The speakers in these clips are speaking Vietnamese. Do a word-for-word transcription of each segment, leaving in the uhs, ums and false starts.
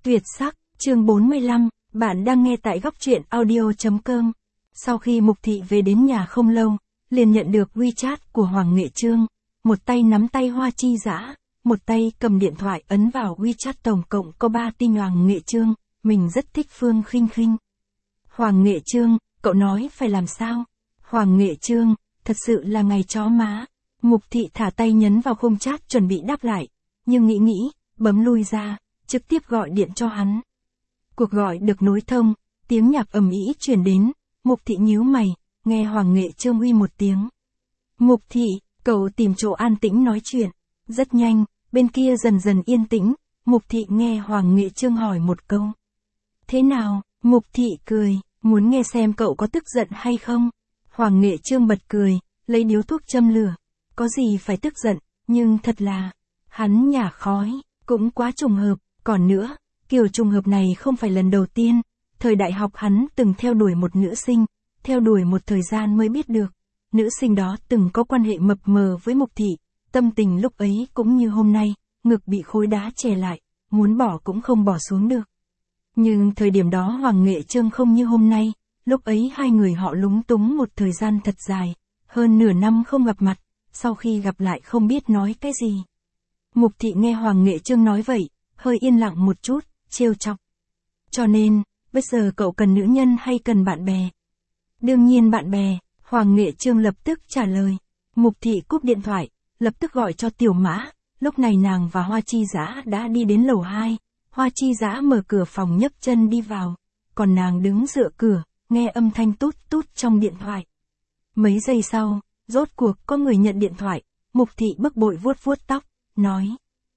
Tuyệt sắc, chương bốn mươi lăm, bạn đang nghe tại góc truyện audio.com. Sau khi Mục Thị về đến nhà không lâu, liền nhận được WeChat của Hoàng Nghệ Trương, một tay nắm tay Hoa Chi Dã, một tay cầm điện thoại ấn vào WeChat, tổng cộng có ba tin. Hoàng Nghệ Trương, mình rất thích Phương Khinh Khinh. Hoàng Nghệ Trương, cậu nói phải làm sao? Hoàng Nghệ Trương, thật sự là ngày chó má. Mục Thị thả tay nhấn vào khung chat chuẩn bị đáp lại, nhưng nghĩ nghĩ, bấm lui ra, trực tiếp gọi điện cho hắn. Cuộc gọi được nối thông, tiếng nhạc ầm ĩ truyền đến, Mục Thị nhíu mày, nghe Hoàng Nghệ Trương uy một tiếng. Mục Thị, cậu tìm chỗ an tĩnh nói chuyện. Rất nhanh, bên kia dần dần yên tĩnh, Mục Thị nghe Hoàng Nghệ Trương hỏi một câu. Thế nào? Mục Thị cười, muốn nghe xem cậu có tức giận hay không? Hoàng Nghệ Trương bật cười, lấy điếu thuốc châm lửa. Có gì phải tức giận, nhưng thật là, hắn nhả khói, cũng quá trùng hợp, còn nữa, kiểu trùng hợp này không phải lần đầu tiên, thời đại học hắn từng theo đuổi một nữ sinh, theo đuổi một thời gian mới biết được, nữ sinh đó từng có quan hệ mập mờ với Mục Thị, tâm tình lúc ấy cũng như hôm nay, ngực bị khối đá chè lại, muốn bỏ cũng không bỏ xuống được. Nhưng thời điểm đó Hoàng Nghệ Trương không như hôm nay, lúc ấy hai người họ lúng túng một thời gian thật dài, hơn nửa năm không gặp mặt, sau khi gặp lại không biết nói cái gì. Mục Thị nghe Hoàng Nghệ Trương nói vậy, hơi yên lặng một chút, trêu chọc. Cho nên, bây giờ cậu cần nữ nhân hay cần bạn bè? Đương nhiên bạn bè, Hoàng Nghệ Trương lập tức trả lời. Mục Thị cúp điện thoại, lập tức gọi cho Tiểu Mã, lúc này nàng và Hoa Chi Dã đã đi đến lầu hai, Hoa Chi Dã mở cửa phòng nhấc chân đi vào, còn nàng đứng dựa cửa, nghe âm thanh tút tút trong điện thoại. Mấy giây sau, rốt cuộc có người nhận điện thoại, Mục Thị bực bội vuốt vuốt tóc, nói.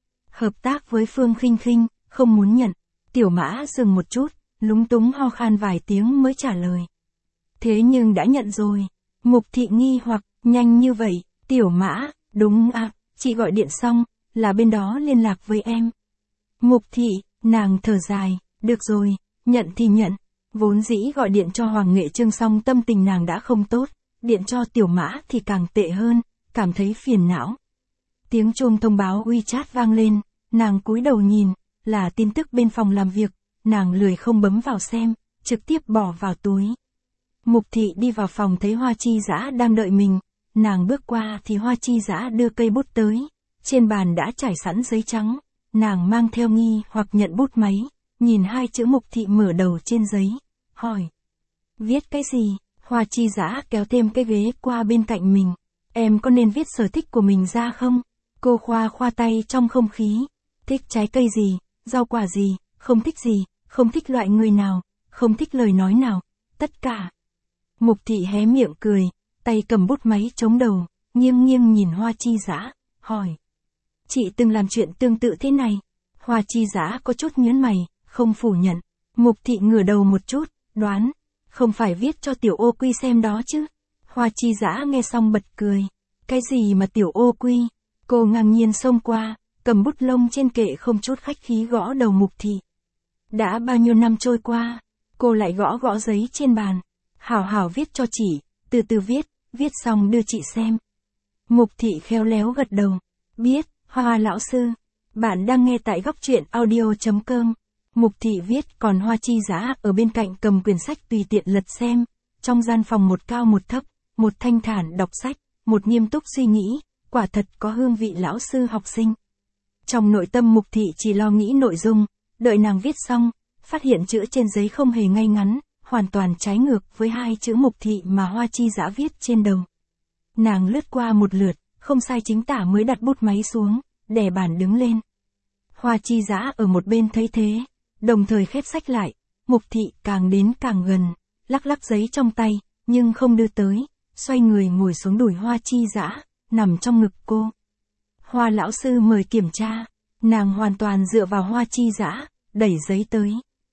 Hợp tác với Phương Khinh Khinh, không muốn nhận. Tiểu Mã dừng một chút, lúng túng ho khan vài tiếng mới trả lời. Thế nhưng đã nhận rồi. Mục Thị nghi hoặc, nhanh như vậy, Tiểu Mã, đúng à, chị gọi điện xong, là bên đó liên lạc với em. Mục Thị, nàng thở dài, được rồi, nhận thì nhận. Vốn dĩ gọi điện cho Hoàng Nghệ Trương xong tâm tình nàng đã không tốt, điện cho Tiểu Mã thì càng tệ hơn, cảm thấy phiền não. Tiếng chuông thông báo WeChat vang lên, nàng cúi đầu nhìn, là tin tức bên phòng làm việc, nàng lười không bấm vào xem, trực tiếp bỏ vào túi. Mục Thị đi vào phòng thấy Hoa Chi Dã đang đợi mình, nàng bước qua thì Hoa Chi Dã đưa cây bút tới, trên bàn đã trải sẵn giấy trắng, nàng mang theo nghi hoặc nhận bút máy, nhìn hai chữ Mục Thị mở đầu trên giấy, hỏi. Viết cái gì? Hoa Chi Dã kéo thêm cái ghế qua bên cạnh mình, em có nên viết sở thích của mình ra không? Cô khoa khoa tay trong không khí, thích trái cây gì, rau quả gì, không thích gì, không thích loại người nào, không thích lời nói nào, tất cả. Mục Thị hé miệng cười, tay cầm bút máy chống đầu, nghiêng nghiêng nhìn Hoa Chi Dã, hỏi. Chị từng làm chuyện tương tự thế này? Hoa Chi Dã có chút nhớn mày, không phủ nhận. Mục Thị ngửa đầu một chút, đoán, không phải viết cho Tiểu Ô Quy xem đó chứ? Hoa Chi Dã nghe xong bật cười. Cái gì mà Tiểu Ô Quy? Cô ngang nhiên xông qua, cầm bút lông trên kệ không chút khách khí gõ đầu Mục Thị. Đã bao nhiêu năm trôi qua, cô lại gõ gõ giấy trên bàn. Hảo hảo viết cho chị, từ từ viết, viết xong đưa chị xem. Mục Thị khéo léo gật đầu. Biết, Hoa lão sư. Bạn đang nghe tại góc truyện audio.com. Mục Thị viết còn Hoa Chi Dã ở bên cạnh cầm quyển sách tùy tiện lật xem. Trong gian phòng một cao một thấp, một thanh thản đọc sách, một nghiêm túc suy nghĩ, quả thật có hương vị lão sư học sinh. Trong nội tâm Mục Thị chỉ lo nghĩ nội dung, đợi nàng viết xong, phát hiện chữ trên giấy không hề ngay ngắn, hoàn toàn trái ngược với hai chữ Mục Thị mà Hoa Chi Dã viết trên đầu. Nàng lướt qua một lượt, không sai chính tả mới đặt bút máy xuống, đè bàn đứng lên. Hoa Chi Dã ở một bên thấy thế, đồng thời khép sách lại, Mục Thị càng đến càng gần, lắc lắc giấy trong tay, nhưng không đưa tới, xoay người ngồi xuống đùi Hoa Chi Dã, nằm trong ngực cô. Hoa lão sư mời kiểm tra, nàng hoàn toàn dựa vào Hoa Chi Dã, đẩy giấy tới.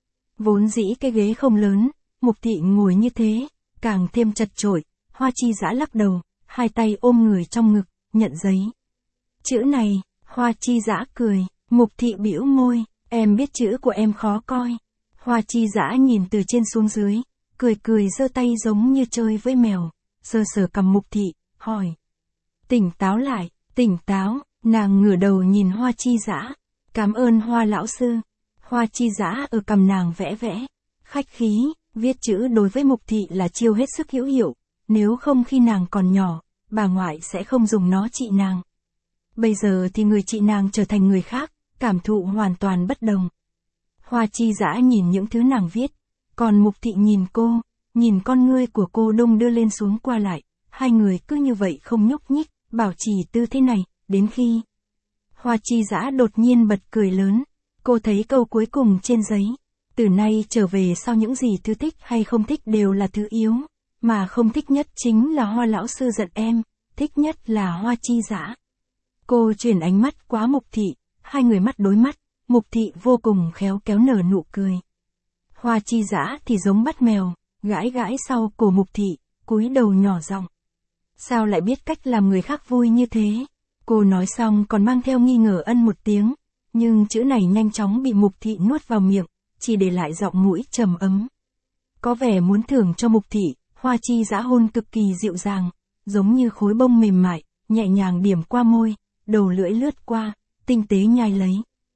Vốn dĩ cái ghế không lớn, Mục Thị ngồi như thế, càng thêm chật chội, Hoa Chi Dã lắc đầu, hai tay ôm người trong ngực, nhận giấy. Chữ này, Hoa Chi Dã cười, Mục Thị bĩu môi, em biết chữ của em khó coi. Hoa Chi Dã nhìn từ trên xuống dưới, cười cười giơ tay giống như chơi với mèo, sờ sờ cằm Mục Thị, hỏi. Tỉnh táo lại, tỉnh táo, nàng ngửa đầu nhìn Hoa Chi Dã, cảm ơn Hoa lão sư. Hoa chi dã ở cằm nàng vẽ vẽ. Khách khí, viết chữ đối với Mục Thị là chiêu hết sức hữu hiệu, nếu không khi nàng còn nhỏ, bà ngoại sẽ không dùng nó trị nàng. Bây giờ thì người trị nàng trở thành người khác, cảm thụ hoàn toàn bất đồng. Hoa chi dã nhìn những thứ nàng viết, còn Mục Thị nhìn cô, nhìn con ngươi của cô đung đưa lên xuống qua lại, hai người cứ như vậy không nhúc nhích, bảo trì tư thế này, đến khi Hoa chi dã đột nhiên bật cười lớn, cô thấy câu cuối cùng trên giấy. Từ nay trở về sau những gì thứ thích hay không thích đều là thứ yếu, mà không thích nhất chính là Hoa lão sư giận em, thích nhất là Hoa chi dã. Cô chuyển ánh mắt qua Mục Thị, hai người mắt đối mắt, Mục Thị vô cùng khéo kéo nở nụ cười. Hoa chi dã thì giống bắt mèo, gãi gãi sau cổ Mục Thị, cúi đầu nhỏ giọng. Sao lại biết cách làm người khác vui như thế? Cô nói xong còn mang theo nghi ngờ ân một tiếng, nhưng chữ này nhanh chóng bị Mục Thị nuốt vào miệng, chỉ để lại giọng mũi trầm ấm. Có vẻ muốn thưởng cho Mục Thị, Hoa chi dã hôn cực kỳ dịu dàng, giống như khối bông mềm mại, nhẹ nhàng điểm qua môi, đầu lưỡi lướt qua, tinh tế nhai lấy.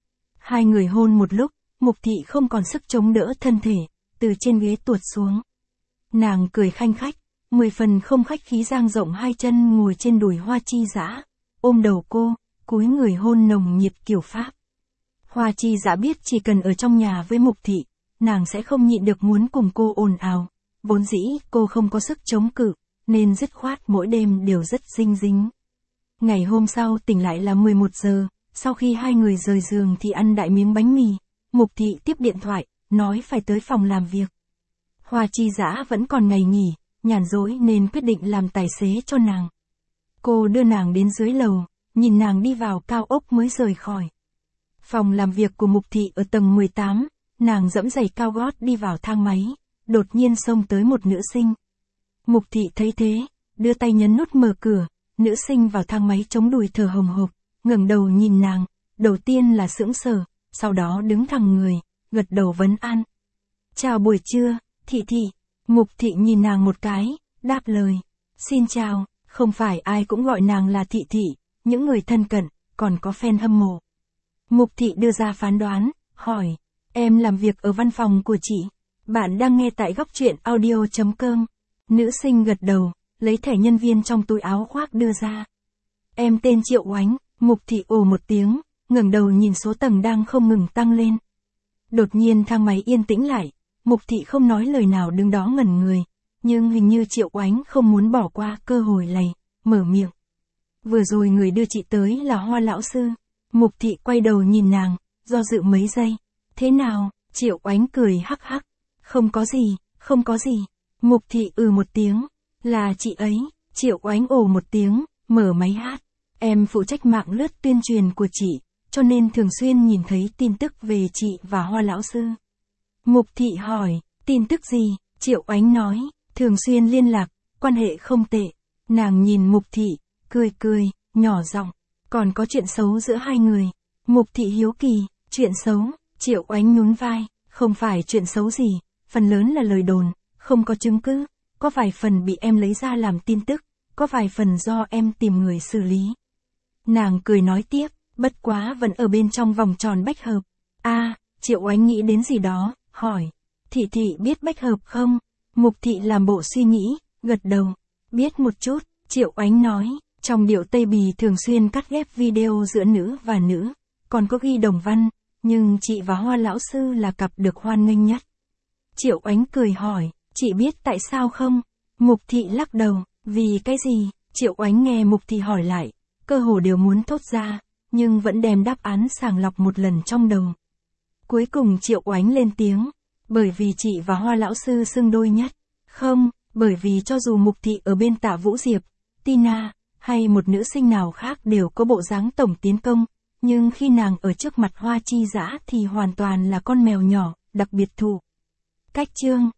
Hai người hôn một lúc, Mục Thị không còn sức chống đỡ thân thể, từ trên ghế tuột xuống. Nàng cười khanh khách, mười phần không khách khí dang rộng hai chân ngồi trên đùi Hoa chi dã, ôm đầu cô, cúi người hôn nồng nhiệt kiểu Pháp. Hoa chi dã biết chỉ cần ở trong nhà với Mục Thị, nàng sẽ không nhịn được muốn cùng cô ồn ào, vốn dĩ cô không có sức chống cự, nên dứt khoát mỗi đêm đều rất dinh dính. Ngày hôm sau tỉnh lại là mười một giờ, sau khi hai người rời giường thì ăn đại miếng bánh mì, Mục Thị tiếp điện thoại, nói phải tới phòng làm việc. Hoa chi dã vẫn còn ngày nghỉ, nhàn rỗi nên quyết định làm tài xế cho nàng. Cô đưa nàng đến dưới lầu, nhìn nàng đi vào cao ốc mới rời khỏi. Phòng làm việc của Mục Thị ở tầng mười tám, nàng dẫm giày cao gót đi vào thang máy, đột nhiên xông tới một nữ sinh. Mục Thị thấy thế, đưa tay nhấn nút mở cửa, nữ sinh vào thang máy chống đùi thở hồng hộc, ngẩng đầu nhìn nàng, đầu tiên là sững sờ, sau đó đứng thẳng người, gật đầu vấn an. Chào buổi trưa, Thị Thị. Mục Thị nhìn nàng một cái, đáp lời. Xin chào, không phải ai cũng gọi nàng là Thị Thị, những người thân cận, còn có fan hâm mộ. Mục Thị đưa ra phán đoán, hỏi, em làm việc ở văn phòng của chị, bạn đang nghe tại góc truyện audio chấm com. Nữ sinh gật đầu, lấy thẻ nhân viên trong túi áo khoác đưa ra. Em tên Triệu Oánh. Mục Thị ồ một tiếng, ngẩng đầu nhìn số tầng đang không ngừng tăng lên. Đột nhiên thang máy yên tĩnh lại, Mục Thị không nói lời nào đứng đó ngẩn người, nhưng hình như Triệu Oánh không muốn bỏ qua cơ hội lầy, mở miệng. Vừa rồi người đưa chị tới là Hoa lão sư. Mục Thị quay đầu nhìn nàng, do dự mấy giây. Thế nào? Triệu Oánh cười hắc hắc. Không có gì, không có gì. Mục Thị ừ một tiếng. Là chị ấy. Triệu Oánh ồ một tiếng, mở máy hát. Em phụ trách mạng lướt tuyên truyền của chị, cho nên thường xuyên nhìn thấy tin tức về chị và Hoa lão sư. Mục Thị hỏi, tin tức gì? Triệu Oánh nói, thường xuyên liên lạc, quan hệ không tệ. Nàng nhìn Mục Thị, cười cười, nhỏ giọng, còn có chuyện xấu giữa hai người. Mục Thị hiếu kỳ, chuyện xấu? Triệu Oánh nhún vai, không phải chuyện xấu gì, phần lớn là lời đồn, không có chứng cứ, có vài phần bị em lấy ra làm tin tức, có vài phần do em tìm người xử lý. Nàng cười nói tiếp, bất quá vẫn ở bên trong vòng tròn bách hợp. A, à, Triệu Oánh nghĩ đến gì đó, hỏi, Thị Thị biết bách hợp không? Mục Thị làm bộ suy nghĩ, gật đầu, biết một chút. Triệu Oánh nói, trong điệu Tây Bì thường xuyên cắt ghép video giữa nữ và nữ, còn có ghi đồng văn, nhưng chị và Hoa lão sư là cặp được hoan nghênh nhất. Triệu Oánh cười hỏi, chị biết tại sao không? Mục Thị lắc đầu, vì cái gì? Triệu Oánh nghe Mục Thị hỏi lại, cơ hồ đều muốn thốt ra, nhưng vẫn đem đáp án sàng lọc một lần trong đầu. Cuối cùng Triệu Oánh lên tiếng, bởi vì chị và Hoa lão sư xưng đôi nhất. Không, bởi vì cho dù Mục Thị ở bên Tạ Vũ Diệp, Tina, hay một nữ sinh nào khác đều có bộ dáng tổng tiến công, nhưng khi nàng ở trước mặt Hoa chi dã thì hoàn toàn là con mèo nhỏ, đặc biệt thụ. Cách chương